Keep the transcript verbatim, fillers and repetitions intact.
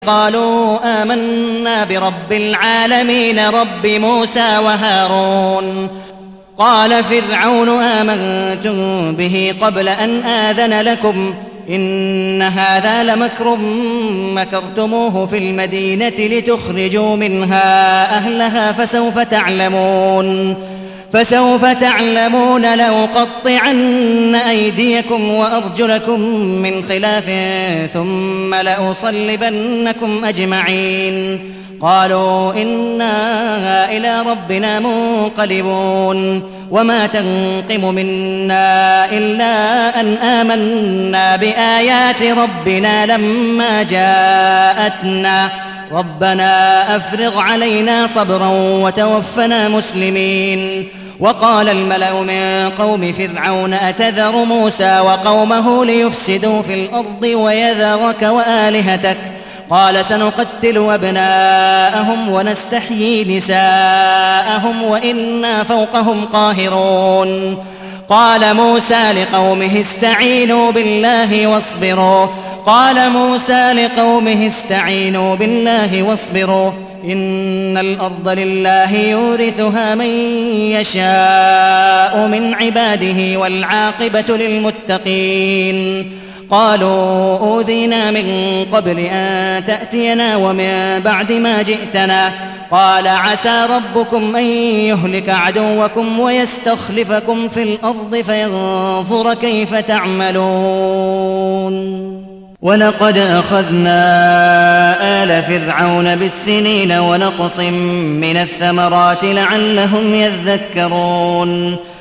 قالوا آمنا برب العالمين رب موسى وهارون. قال فرعون آمنتم به قبل أن آذن لكم إن هذا لمكر مكرتموه في المدينة لتخرجوا منها أهلها فسوف تعلمون فسوف تعلمون لأقطعن أيديكم وأرجلكم من خلاف ثم لأصلبنكم أجمعين. قالوا إنا إلى ربنا منقلبون. وما تنقم منا إلا أن آمنا بآيات ربنا لما جاءتنا ربنا أفرغ علينا صبرا وتوفنا مسلمين. وقال الملأ من قوم فرعون أتذر موسى وقومه ليفسدوا في الأرض ويذرك وآلهتك قال سنقتل أبناءهم ونستحيي نساءهم وإنا فوقهم قاهرون. قال موسى لقومه استعينوا بالله واصبروا قال موسى لقومه استعينوا بالله واصبروا إن الأرض لله يورثها من يشاء من عباده والعاقبة للمتقين. قالوا أوذينا من قبل أن تأتينا ومن بعد ما جئتنا قال عسى ربكم أن يهلك عدوكم ويستخلفكم في الأرض فينظر كيف تعملون. ولقد أخذنا آل فرعون بالسنين ونقص من الثمرات لعلهم يذكرون.